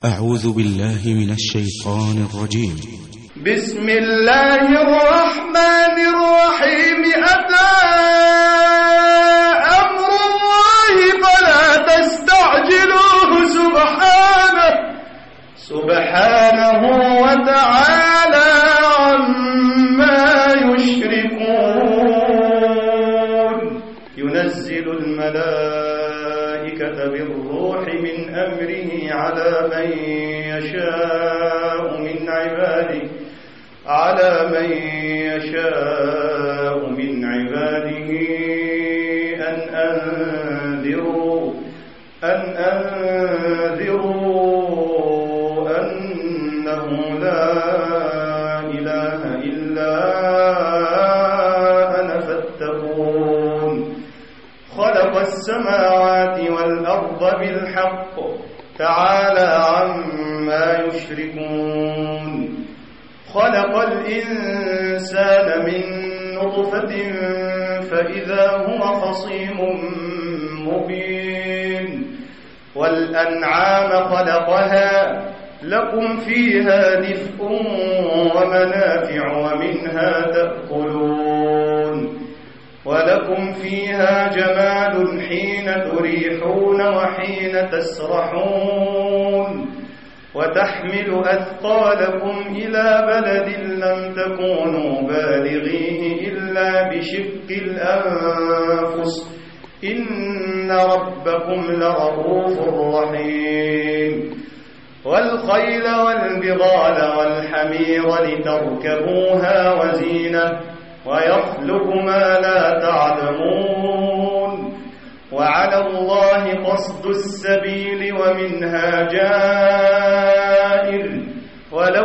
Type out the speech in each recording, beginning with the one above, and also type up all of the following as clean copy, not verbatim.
أعوذ بالله من الشيطان الرجيم. بسم الله الرحمن الرحيم. أتى أمر الله فلا تستعجلوه سبحانه وتعالى عما يشركون. ينزل الملائكة بالروح من أمره على من يشاء من عباده أن أنذروا أنه لا إله إلا أنا فاتقون. خلق السماوات والأرض بالحق تعالى عما يشركون. خلق الإنسان من نطفة فإذا هو خصيم مبين. والأنعام خلقها لكم فيها دفء ومنافع ومنها تأكلون. ولكم فيها جمال حين تريحون وحين تسرحون. وتحمل أثقالكم إلى بلد لم تكونوا بالغيه إلا بشق الأنفس إن ربكم لرؤوف رحيم. والخيل والبغال والحمير لتركبوها وزينة ويخلق ما لا تعلمون. وعلى الله قصد السبيل ومنها جائر ولو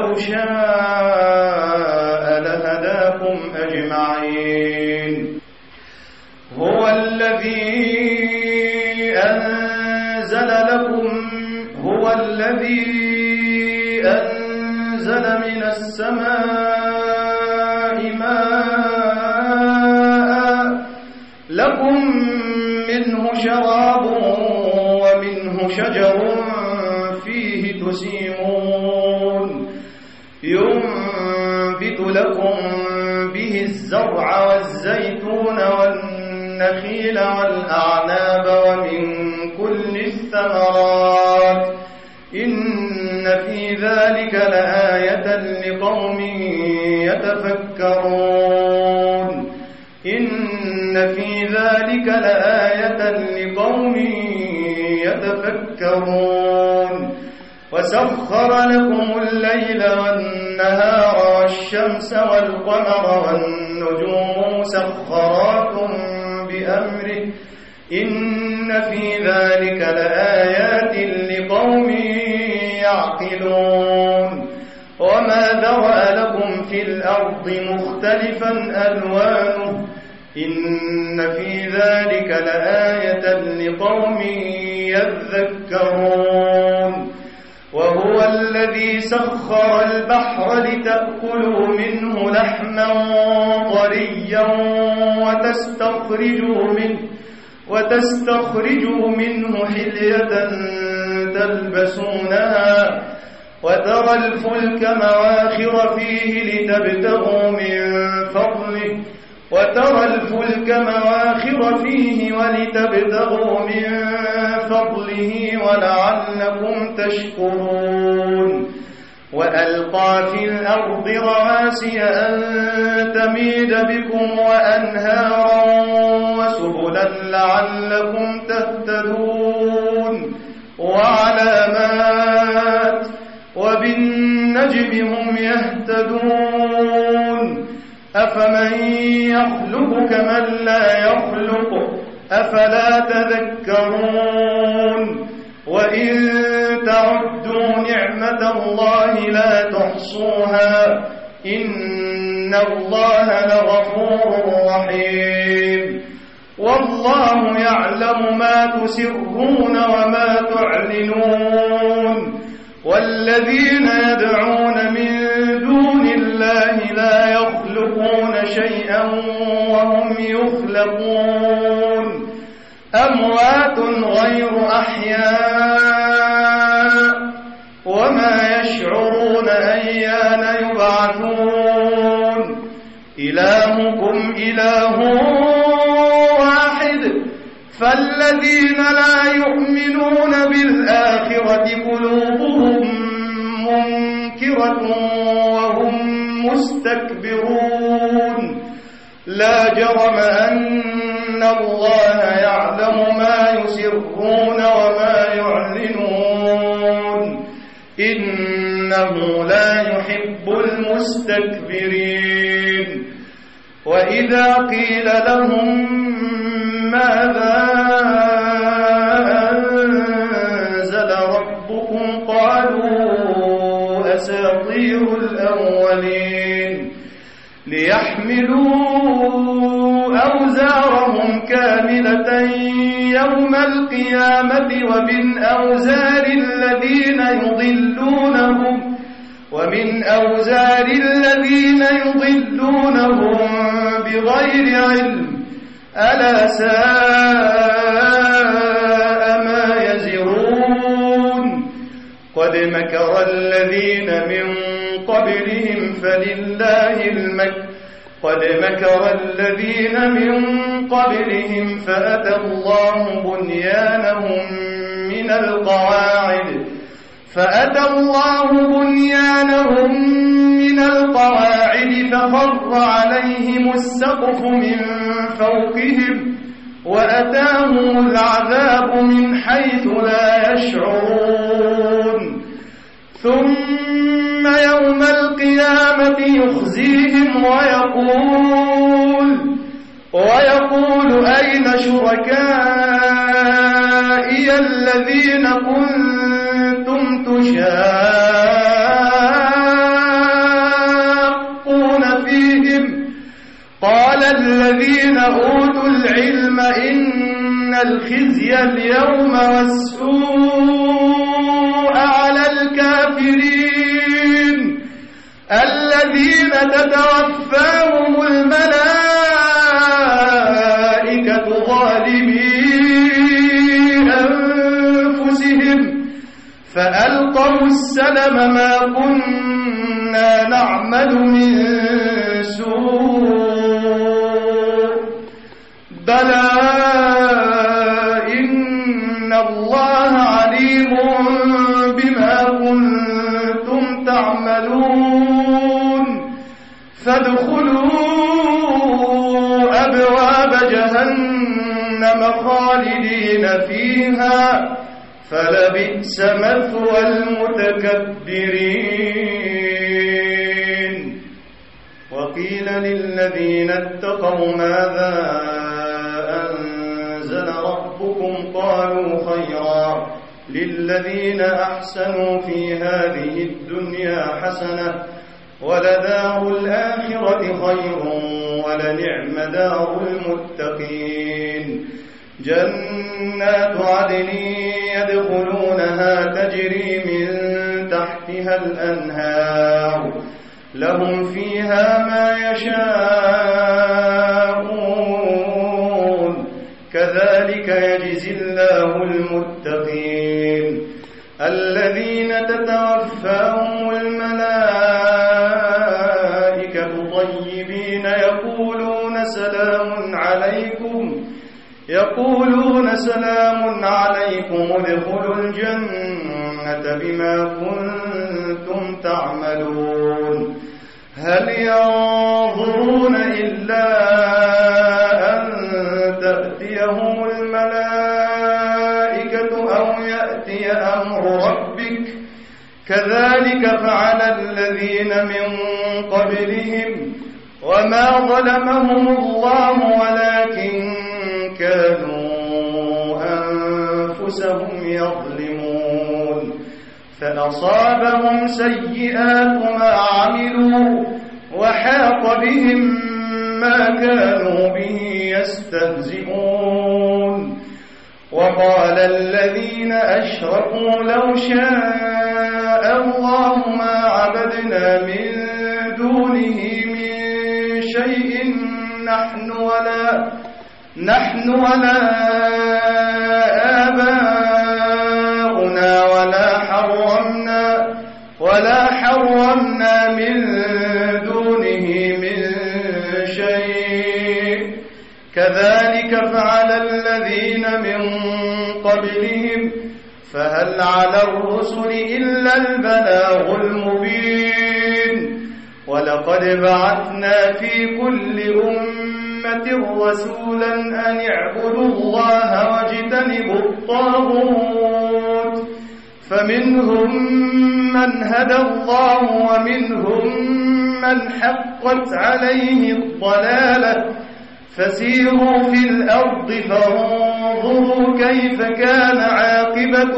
شاء لهداكم أجمعين. هو الذي أنزل من السماء ماء لكم منه شراب ومنه شجر فيه تسيمون. ينبت لكم به الزرع والزيتون والنخيل والأعناب ومن كل الثمرات إن في ذلك لآية لقوم يتفكرون. إن في ذلك لآية لقوم يتفكرون. وسخر لكم الليل والنهار والشمس والقمر والنجوم مسخرات بأمره إن في ذلك لآيات لقوم يعقلون. وما ذرأ لكم في الأرض مختلفا ألوانه إن في ذلك لآية لقوم يذكرون. وهو الذي سخر البحر لتأكلوا منه لحما طريا وتستخرجوا منه حلية تلبسونها وترى الفلك مواخر فيه ولتبتغوا من فضله ولعلكم تشكرون. وألقى في الأرض رواسي أن تميد بكم وأنهارا وسبلا لعلكم تهتدون. وعلامات وبالنجم هم يهتدون. أفمن يخلق كمن لا يخلق أفلا تذكرون. وإن تعدوا نعمة الله لا تحصوها إن الله لغفور رحيم. والله يعلم ما تسرون وما تعلنون. والذين يدعون من دون الله لا يخلقون شيئا وهم يخلقون. أموات غير أحياء وما يشعرون أيان يبعثون إلهكم إله واحد فالذين لا يؤمنون بالآخرة قلوبهم منكرة وهم مستكبرون لا جرم أن الله يعلم ما يسرون وما يعلنون إنه لا يحب المستكبرين وإذا قيل لهم ماذا أنزل ربكم قالوا أساطير الأولين ليحملوا أوزارهم كاملة يوم القيامة ومن أوزار الذين يضلونهم بغير علم ألا ساء ما يزرون قد مكر الذين من قبلهم فأتى الله بنيانهم من القواعد فخر عليهم السقف من فوقهم وأتاهم العذاب من حيث لا يشعرون ثم يوم القيامة يخزيهم ويقول أين شركائي الذين كنتم تشاقون فيهم قال الذين أوتوا العلم إن الخزي اليوم والسوء على الكافرين الذين تتوفاهم الملائكة ظالمي أنفسهم فألقوا السلم ما كنا نعمل من سوء بلى إن الله عليم بما كنتم تعملون فادخلوا أبواب جهنم خالدين فيها فلبئس مثوى المتكبرين وقيل للذين اتقوا ماذا أنزل ربكم قالوا خيرا للذين أحسنوا في هذه الدنيا حسنة ولدار الآخرة خير ولنعم دار المتقين جنات عدن يدخلونها تجري من تحتها الأنهار لهم فيها ما يشاءون كذلك يجزي الله المتقين الذين تتوفاهم الملائكة طيبين يقولون سلام عليكم ادخلوا الجنة بما كنتم تعملون هل ينظرون إلا أن تأتيهم الملائكة أو يأتي أمر ربك كذلك فعل الذين من قبلهم وما ظلمهم الله ولكن كانوا أنفسهم يظلمون فأصابهم سيئات ما عملوا وحاق بهم ما كانوا به يستهزئون وقال الذين أشركوا لو شاء الله ما عبدنا من دونه من شيء نحن ولا آباؤنا ولا حرمنا ولا حرمنا من دونه من شيء كذلك فعل الذين من قبلهم فهل على الرسل إلا البلاغ المبين ولقد بعثنا في كل أمة رسولا أن اعبدوا الله واجتنبوا الطاغوت فمنهم من هدى الله ومنهم من حقت عليه الضلالة فسيروا في الأرض فانظروا كيف كان عاقبة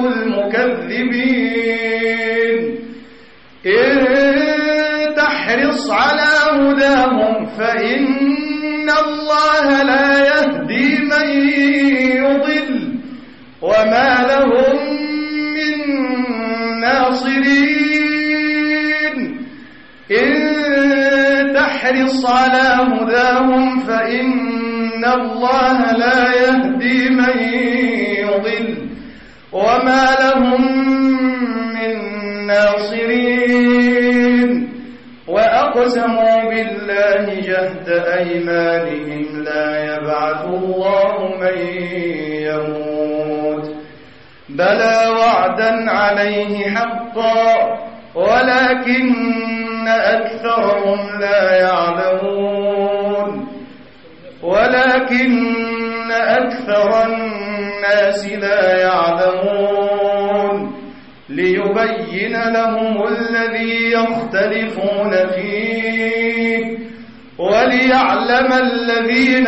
المكذبين إن تحرص على هداهم فإن الله لا يهدي من يضل وما لهم من ناصرين إن تحرص على هداهم فإن الله لا يهدي من يضل وما لهم من ناصرين وأقسموا بالله جهد أيمانهم لا يبعث الله من يموت بلى وعدا عليه حقا ولكن أكثرهم لا يعلمون ولكن أكثر الناس لا يعلمون ليبين لهم الذي يختلفون فيه وليعلم الذين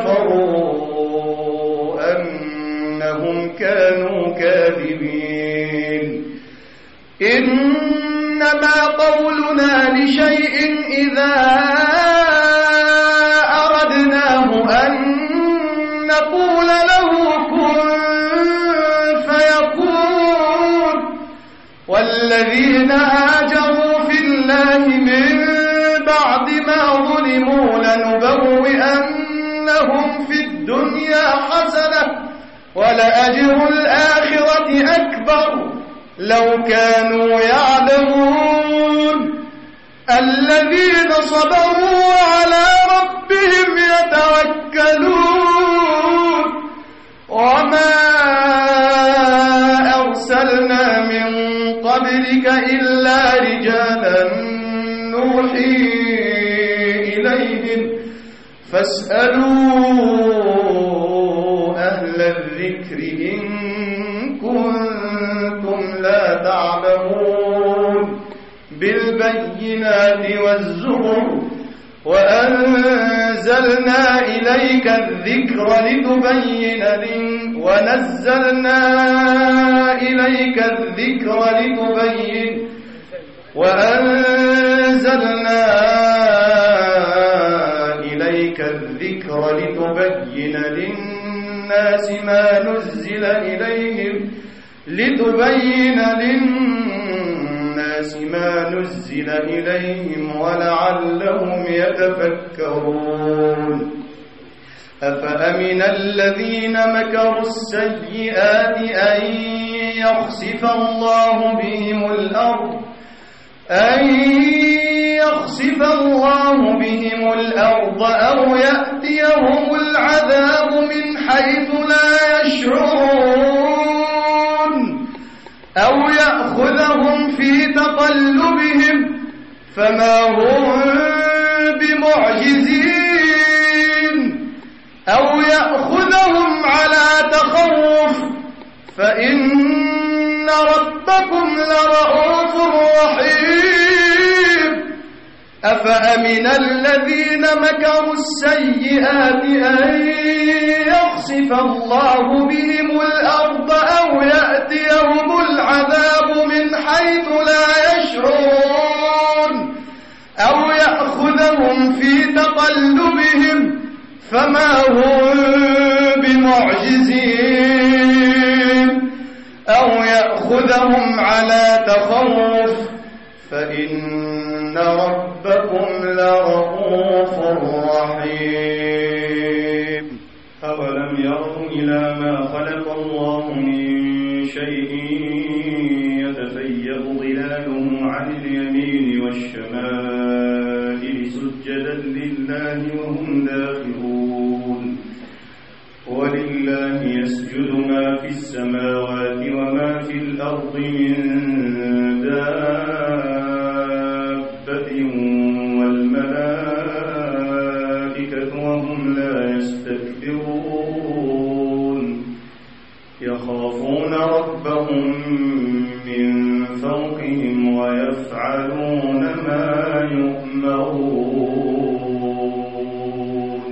كفروا أنهم كانوا كاذبين إنما قولنا لشيء إذا أردناه أن نقول له كن فيكون والذين هاجروا في الله من بعد ما ظلموا لنبوئنهم في الدنيا حسنة ولأجر الآخرة أكبر لو كانوا يعلمون الذين صبروا على ربهم يتوكلون وما أرسلنا من قبلك إلا رجالا نوحي إليهم فاسألوا أهل الذكر إن كنتم لا تعلمون بالبينات والزبر ونزلنا إليك الذكر لتبين للناس ما نزل إليهم ولعلهم يتفكرون أفأمن الذين مكروا السيئات أن يخسف الله بهم الأرض أو يأتيهم العذاب من حيث لا يشعرون أو يأخذهم في تقلبهم فما هم بمعجزين أو يأخذهم على تخوف فإن ربكم لرؤوف رحيم أفأمن الذين مكروا السيئات أن يخسف الله بهم الأرض أو يأتيهم العذاب من حيث لا يشعرون أو يأخذهم في تقلبهم فما هم بمعجزين أو يأخذهم على تخوف فإن ربكم لرؤوف رحيم أولم يروا إلى ما خلق الله من شيء يتفيأ ظلاله عن اليمين والشمائل سجدا لله وهم داخرون ولله يسجد ما في السماوات وما في الأرض من دابة والملائكة وهم لا يستكبرون يخافون ربهم من فوقهم ويفعلون ما يؤمرون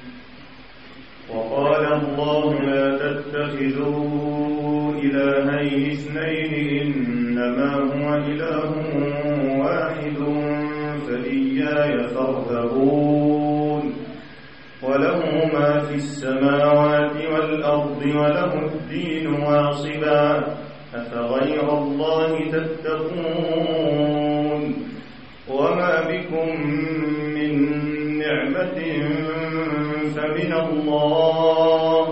وقال الله لا تتخذوا إلهين اثنين إنما هو إله واحد فإياي فارهبون وله ما في السماوات والأرض وله الدين واصبا أفغير الله تتقون وما بكم من نعمة فمن الله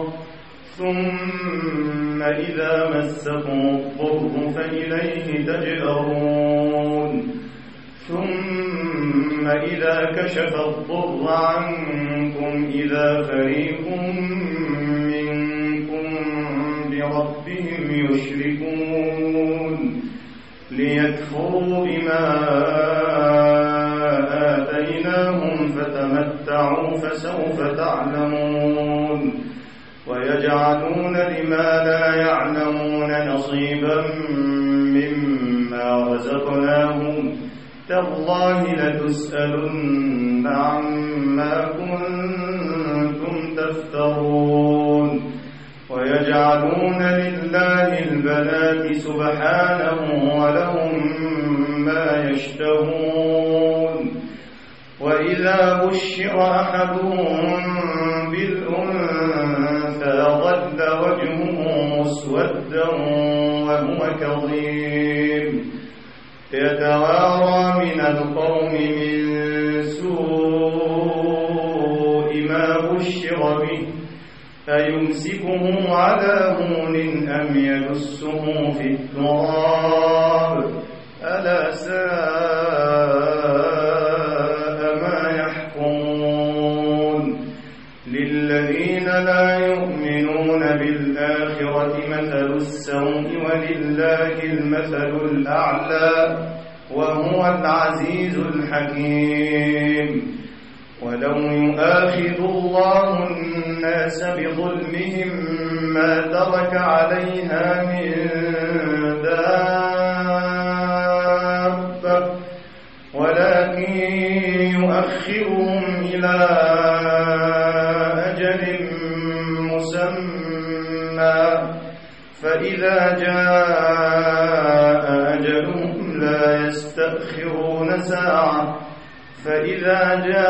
ثم إذا مسكم الضر فإليه تجأرون ثم إذا كشف الضر عنكم إذا فريق منكم بربهم يشركون ليكفروا بما آتيناهم فتمتعوا فسوف تعلمون ويجعلون لما لا يعلمون نصيبا مما رزقناهم تالله لتسألن عما كنتم تفترون ويجعلون لله البنات سبحانه ولهم ما يشتهون وإذا بشر أحدهم بالأنثى ظل وجهه مسودا وهو كظيم يتوارى من القوم من سوء ما بشر به أيمسكه على هون أم يدسه في التراب ألا ساء ما يحكمون للذين لا يؤمنون بالآخرة مثل السوء ولله المثل الأعلى وهو العزيز الحكيم ولو يؤاخذ الله الناس بظلمهم ما ترك عليها من دابة ولكن يؤخرهم إلى أجل مسمى فإذا جاء أجلهم لا يستأخرون ساعة فإذا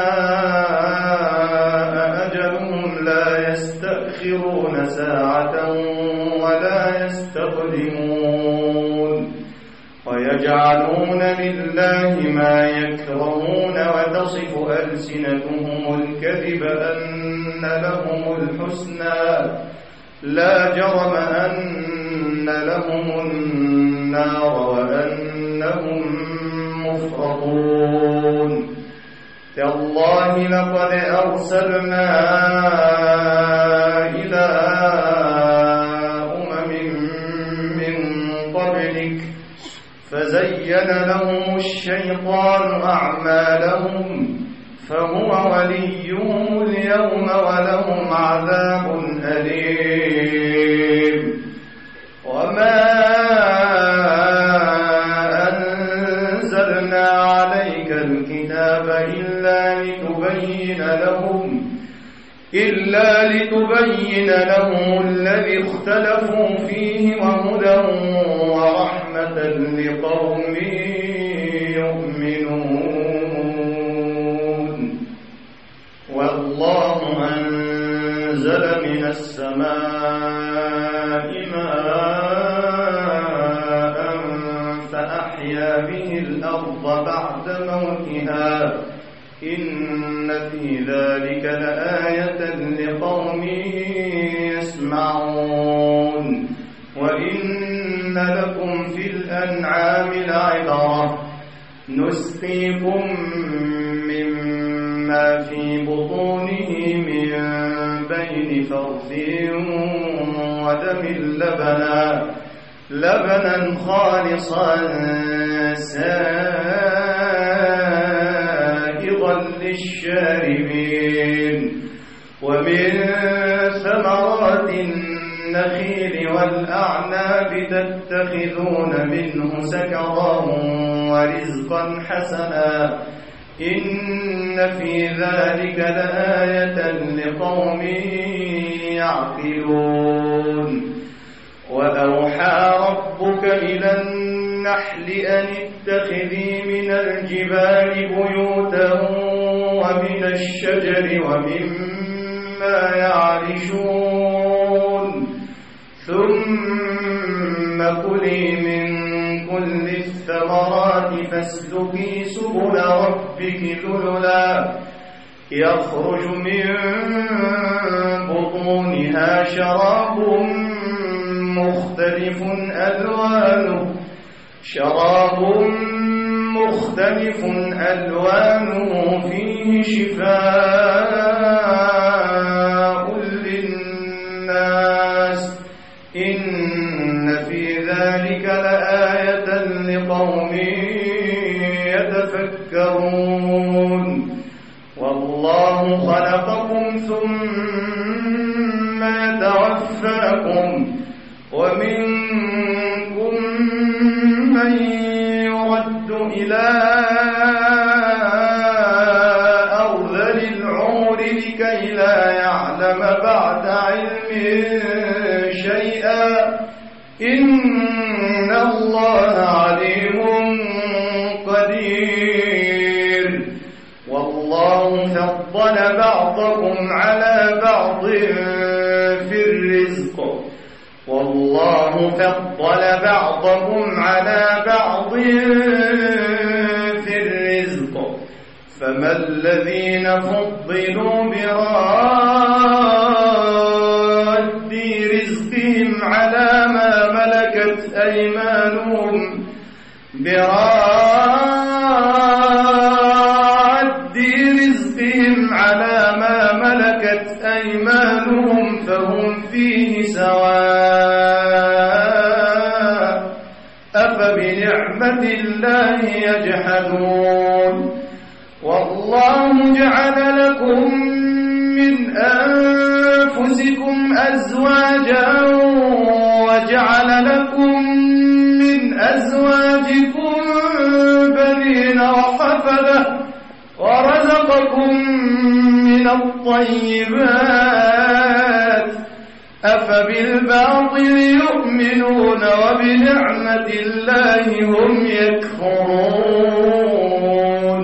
جاء أجلهم لا يستأخرون ساعة ولا يستقدمون ويجعلون لله ما يكرهون وتصف ألسنتهم الكذب أن لهم الحسنى لا جرم أن لهم النار وأنهم مفرطون تالله لقد أرسلنا إلى أمم من قبلك فزين لهم الشيطان أعمالهم فهو وليهم اليوم ولهم عذاب أليم وما أنزلنا عليك الكتاب إلا لتبين لهم الذي اختلفوا فيه وهدى ورحمة لقوم يؤمنون والله أنزل من السماء ماء فأحيا به الأرض بعد موتها إن في ذلك لآية لقوم يسمعون وإن لكم في الأنعام لعبرة نسقيكم مما في بطونه من بين فرث ودم لبنا خالصا سائغا للشاربين ومن ثمرات النخيل والأعناب تتخذون منه سكرا ورزقا حسنا إن في ذلك لآية لقوم يعقلون وأوحى ربك إلى النحل أن اتخذي من الجبال بيوتا ومن الشجر ومما يعرشون ثم كلي من كل الثمرات فاسلكي سبل ربك ذللا يخرج من بطونها شراب مختلف ألوانه فيه شفاء للناس إن في ذلك لآية لقوم يتفكرون والله خلقكم ثم يتوفاكم ومنكم من يرد إلى أرذل العمر لكي لا يعلم بعد علم شيئا إن الله عليم قدير والله فضل بعضكم على بعض في الرزق فما الذين فضلوا براد رزقهم على ما ملكت أيمانهم فهم فيه سواء أفبنعمة الله يجحدون والله جعل لكم من أنفسكم أزواجا وجعل لكم من أزواجكم بنين وحفدة ورزقكم من الطيبات أفبالباطل يؤمنون وبنعمة الله هم يكفرون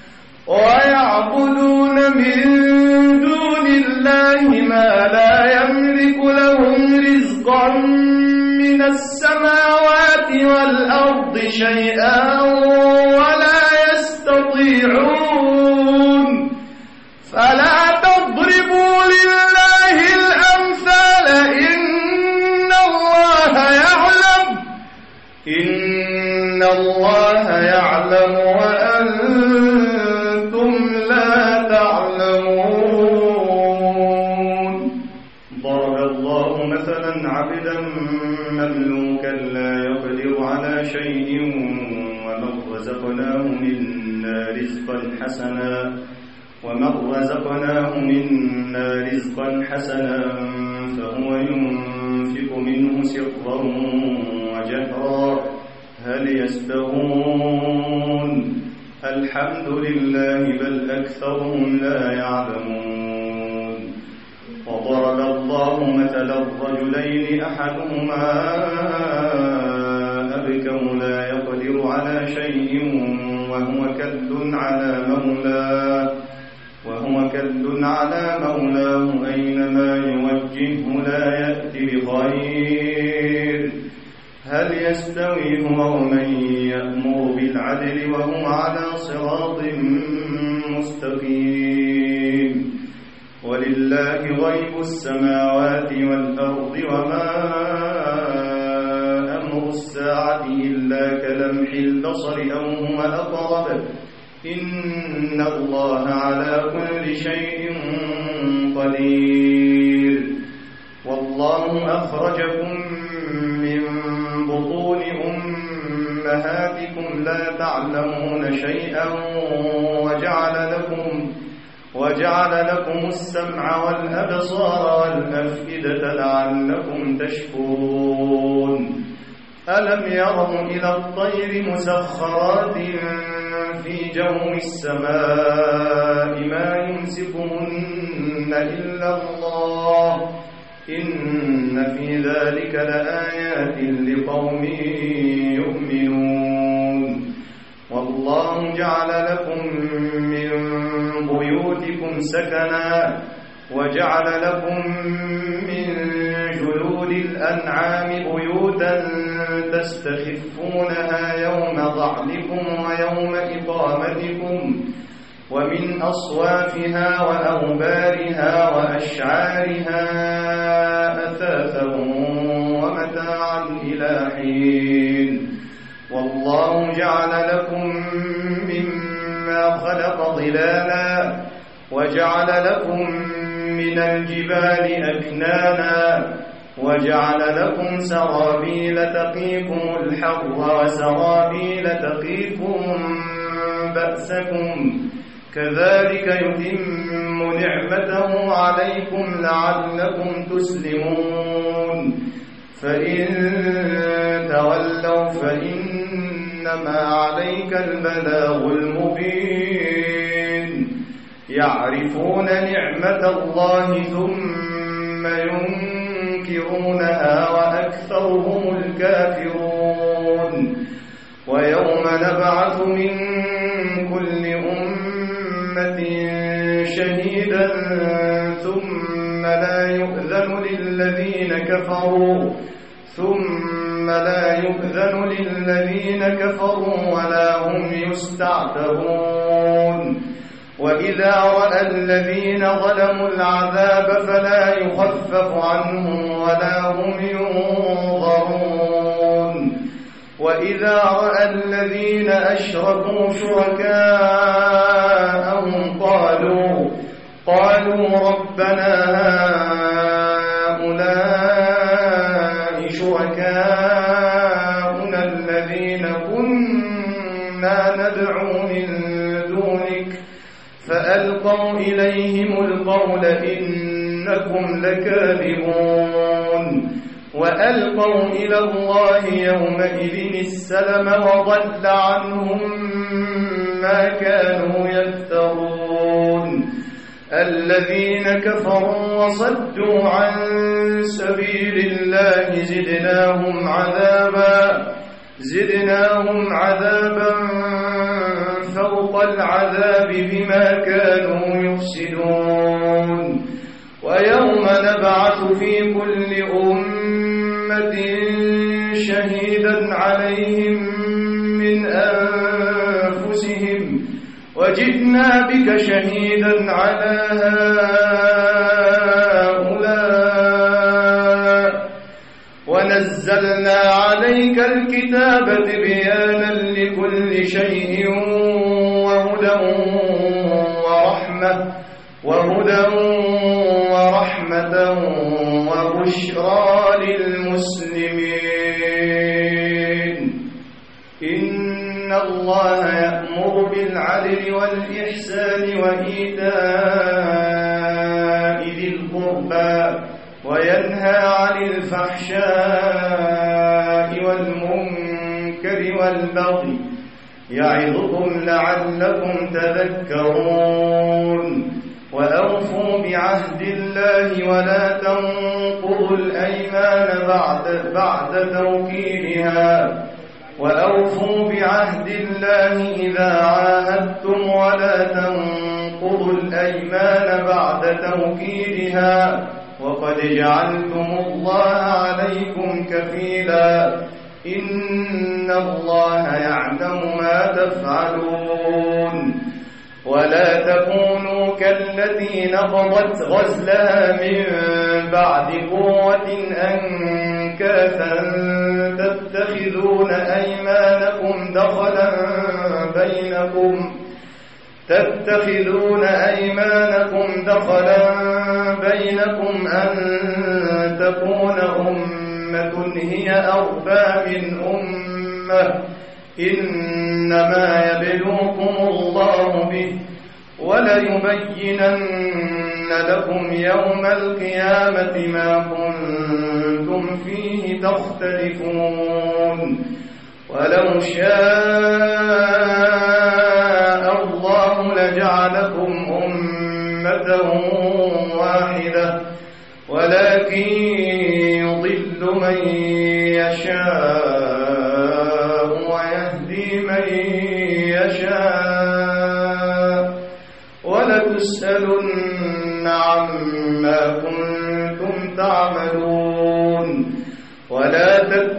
ويعبدون من دون الله ما لا يملك لهم رزقا من السماوات والأرض شيئا ولا يستطيعون فلا تضربوا لله الأمثال إن الله يعلم وأنتم لا تعلمون ضرب الله مثلا عبدا مملوكا لا يقدر على شيء ومن رزقناه منا رزقا حسنا فهو ينفق منه سرا وجهرا هل يستوون الحمد لله بل أكثرهم لا يعلمون وضرب الله مثلا الرجلين أحدهما أبكم لا يقدر على شيء وهو كل على مولاه أينما يوجهه لا يأتي بخير هل يستوي هو ومن يأمر بالعدل وهو على صراط مستقيم ولله غيب السماوات والأرض وما أمر الساعة إلا كلمح البصر أو هو أقرب إن الله على كل شيء قدير والله أخرجكم من بطون أمهاتكم لا تعلمون شيئا وجعل لكم السمع والأبصار والأفئدة لعلكم تشكرون ألم يروا إلى الطير مسخرات في جو السماء ما يمسكهن إلا الله إن في ذلك لآيات لقوم يؤمنون والله جعل لكم من بيوتكم سكنا وجعل لكم من جلود الأنعام بيوتا تستخفونها يوم ظعنكم ويوم إقامتكم ومن أصوافها وأوبارها وأشعارها أثاثا ومتاعا إلى حين والله جعل لكم مما خلق ظلالا وجعل لكم من الجبال أكنانا وجعل لكم سرابيل تقيكم الحر وسرابيل تقيكم بأسكم كذلك يتم نعمته عليكم لعلكم تسلمون فإن تولوا فإنما عليك البلاغ المبين يعرفون نعمة الله ثم ينكرونها وأكثرهم الكافرون ويوم نبعث من كل أمة شهيدا ثم لا يؤذن للذين كفروا ولا هم يستعتبون وإذا رأى الذين ظلموا العذاب فلا يخفف عنهم ولا هم ينظرون وإذا رأى الذين أشركوا شركاءهم قالوا ربنا هؤلاء شركاؤنا الذين كنا ندعو من دونك فألقوا إليهم القول إنكم لكاذبون وألقوا إلى الله يومئذ السلم وضل عنهم ما كانوا يفترون الذين كفروا وصدوا عن سبيل الله زدناهم عذابا فوق العذاب بما كانوا يفسدون ويوم نبعث في كل أمة شهيدا عليهم من أنفسهم وجئنا بك شهيدا على هؤلاء ونزلنا عليك الكتاب بيانا لكل شيء وهدى ورحمة وبشرى للمسلمين إن الله يأمر بالعدل والإحسان وإيتاء ذي القربى وينهى عن الفحشاء والمنكر والبغي يعظكم لعلكم تذكرون وأوفوا بعهد الله ولا تنقضوا الأيمان بعد توكيدها وأوفوا بعهد الله إذا عاهدتم ولا تنقضوا الأيمان بعد توكيدها وقد جعلتم الله عليكم كفيلا إن الله يعلم ما تفعلون ولا تكونوا كالتي نقضت غزلها من بعد قوة أنكاثا أحكاثا تتخذون أيمانكم دخلا بينكم أن تكون أمة هي أربى من أمة إنما يبلوكم الله به وليبينن لكم يوم القيامة ما كنتم فيه تختلفون ولو شاء الله لجعلكم أمة واحدة ولكن يضل من يشاء ويهدي من يشاء ولتسألن عما كنتم تعملون ولا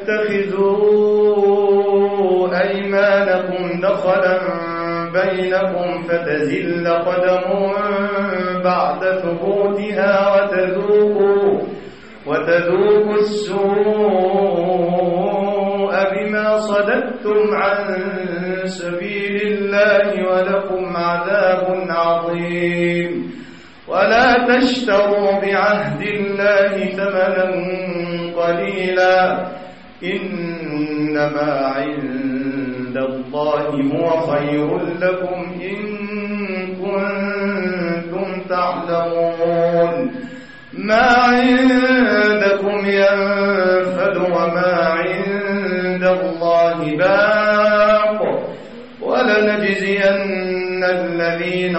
تتخذوا أيمانكم دخلا بينكم فتزل قدم بعد ثبوتها وتذوقوا السوء بما صددتم عن سبيل الله ولكم عذاب عظيم ولا تشتروا بعهد الله ثمنا قليلا إنما عند الله هو خير لكم إن كنتم تعلمون ما عندكم ينفد وما عند الله باق ولنجزين الذين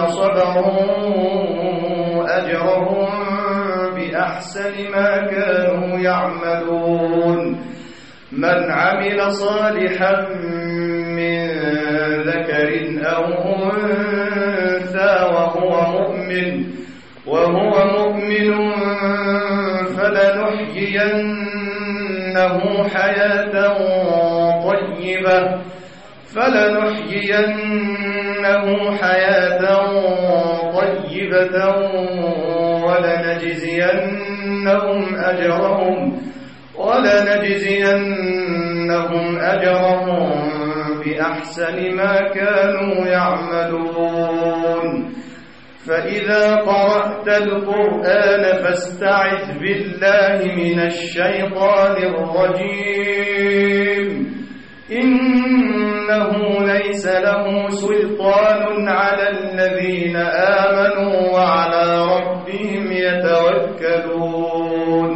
صبروا أجرهم بأحسن ما كانوا يعملون من عمل صالحا من ذكر أو أنثى وهو مؤمن فلنحيينه حياة طيبة ولنجزينهم أجرهم بأحسن ما كانوا يعملون فإذا قرأت القرآن فاستعذ بالله من الشيطان الرجيم إنه ليس له سلطان على الذين آمنوا وعلى ربهم يتوكلون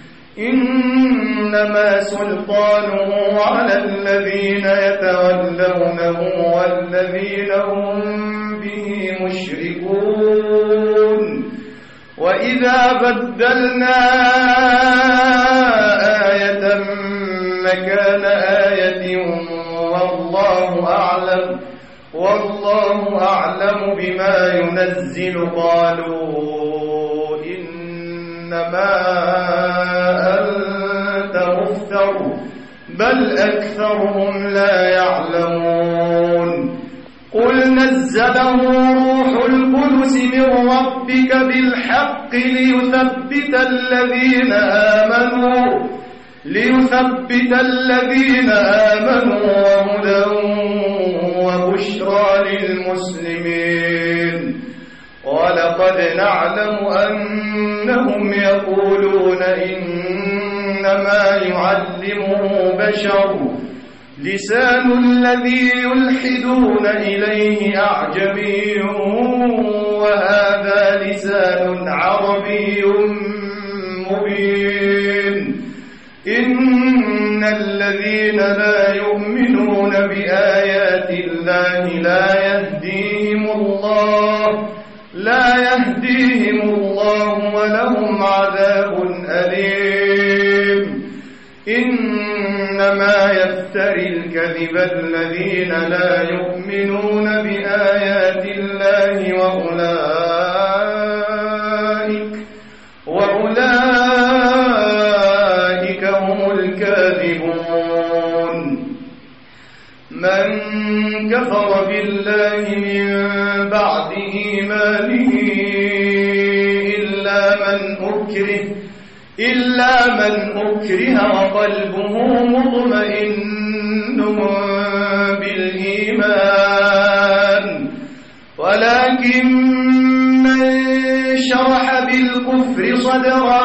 إنما سلطانه على الذين يتولونه والذين هم به مشركون وإذا بدلنا آية مكان آية والله أعلم بما ينزل قالوا إنما أنت مفتر بل أكثرهم لا يعلمون قل نزله روح القدس من ربك بالحق ليثبت الذين آمنوا وهدى وبشرى للمسلمين ولقد نعلم أنهم يقولون إنما يعلمه بشر لسان الذي يلحدون إليه أعجمي وهذا لسان عربي مبين إن الذين لا يؤمنون بآيات الله لا يهديهم الله ولهم عذاب أليم إنما يفتري الكذب الذين لا يؤمنون بآيات الله وأولئك هم الكاذبون من كفر بالله من بعد إلا من أكره وقلبه مطمئن بالإيمان ولكن من شرح بالكفر صدرا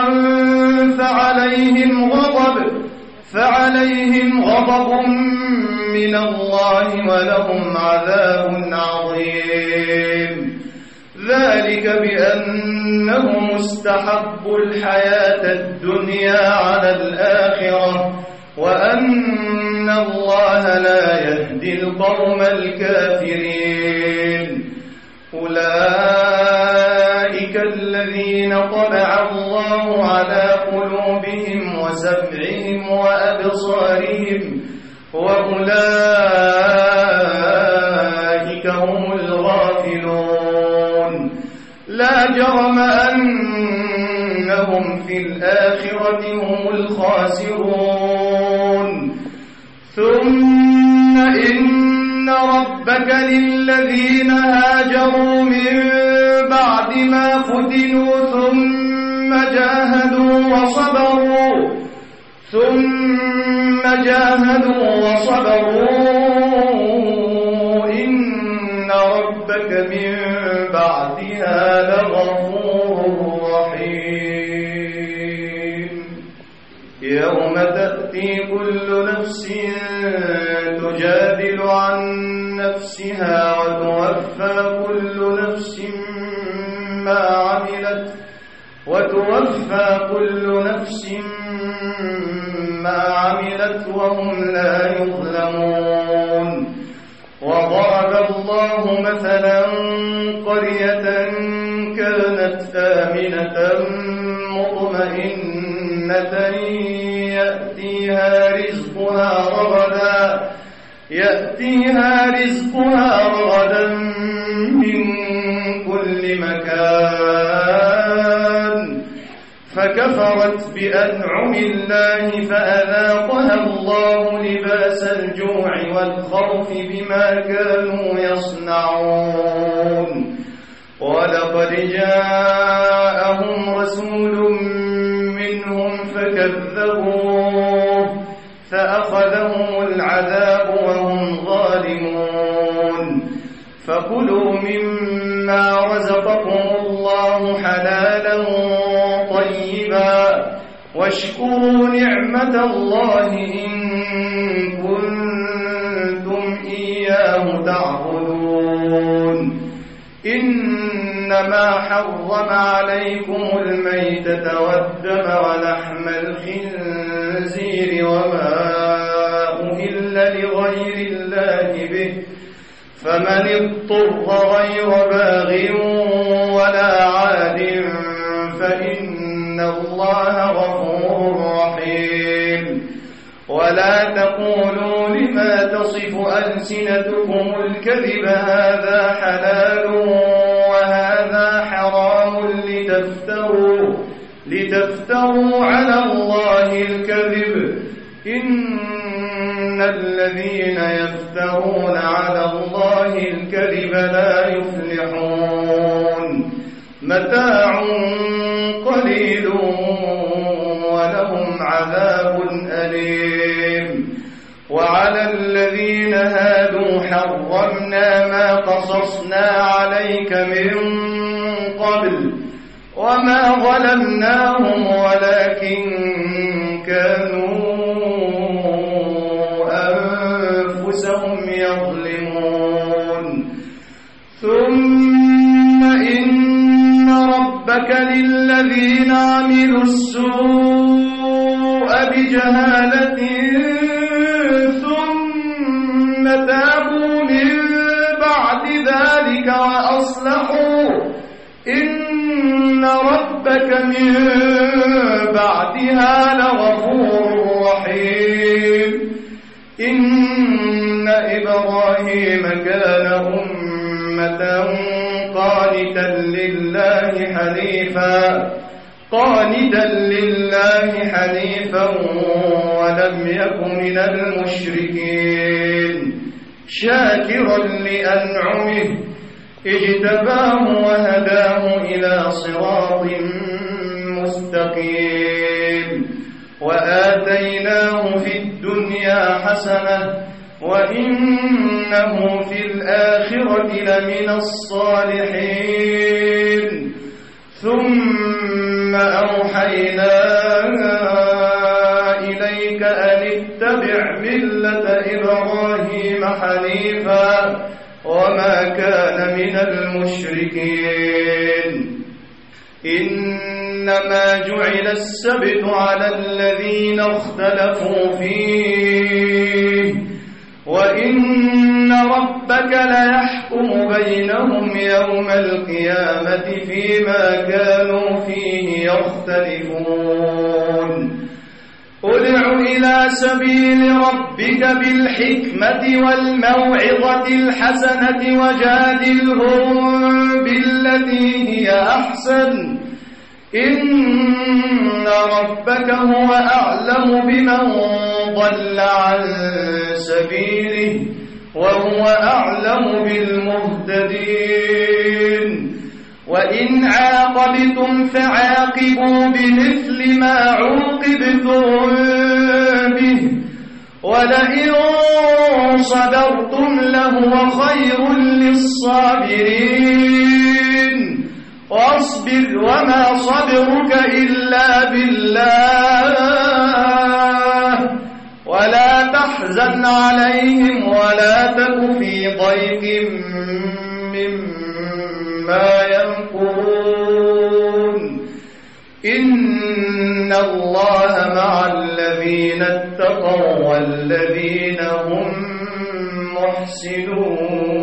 فعليهم غضب من الله ولهم عذاب عظيم ذلك بأنهم استحبوا الحياة الدنيا على الآخرة وأن الله لا يهدي القوم الكافرين أولئك الذين طبع الله على قلوبهم وسمعهم وأبصارهم وأولئك هم الغافلون لا جرم أنهم في الآخرة هم الخاسرون ثم إن ربك للذين هاجروا من بعد ما فتنوا ثم جاهدوا وصبروا إن ربك من بعدها لغفور رحيم يوم تأتي كل نفس تجادل عن نفسها وتوفى كل نفس ما عملت وهم لا يظلمون وضرب الله مثلا قرية كانت آمنة مطمئنة يأتيها رزقها رغدا من كل مكان فكفرت بأنعم الله فأذاقها الله لباس الجوع والخوف بما كانوا يصنعون ولقد جاءهم رسول منهم فكذبوه فأخذهم العذاب وهم ظالمون فكلوا مما رزقكم الله حلالا طيبا واشكروا نعمة الله إن كنتم إياه تعبدون إنما حرم عليكم الميتة والدم ولحم الخنزير وما أهل لغير الله به فمن اضطر غير باغ ولا عاد فإن الله غفور رحيم ولا تقولوا لما تصف ألسنتكم الكذب هذا حلال وهذا حرام لتفتروا على الله الكذب إن الذين يفترون على الله الكذب لا يفلحون متاع قليل ولهم عذاب أليم وعلى الذين هادوا حرمنا ما قصصنا عليك من قبل وما ظلمناهم ولكن كانوا أنفسهم يظلمون ثم إن ربك للذين عملوا السوء بجهالة ثم تابوا من بعد ذلك وأصلحوا إن ربك من بعدها لغفور رحيم إن إبراهيم كان أمة قانتا لله حنيفا ولم يك من المشركين شاكرا لأنعمه اجتباه وهداه إلى صراط مستقيم وآتيناه في الدنيا حسنة وإنه في الآخرة لمن الصالحين ثم أوحينا إليك أن اتبع ملة إبراهيم حنيفا وما كان من المشركين إنما جعل السبت على الذين اختلفوا فيه وإن ربك ليحكم بينهم يوم القيامة فيما كانوا فيه يختلفون ادع إلى سبيل ربك بالحكمة والموعظة الحسنة وجادلهم بالتي هي أحسن إن ربك هو أعلم بمن ضل عن سبيله وهو أعلم بالمهتدين وإن عاقبتم فعاقبوا بمثل ما عوقبتم به ولئن صبرتم لهو خير للصابرين واصبر وما صبرك إلا بالله ولا تحزن عليهم ولا تك في ضيق مما يمكرون إن الله مع الذين اتقوا والذين هم محسنون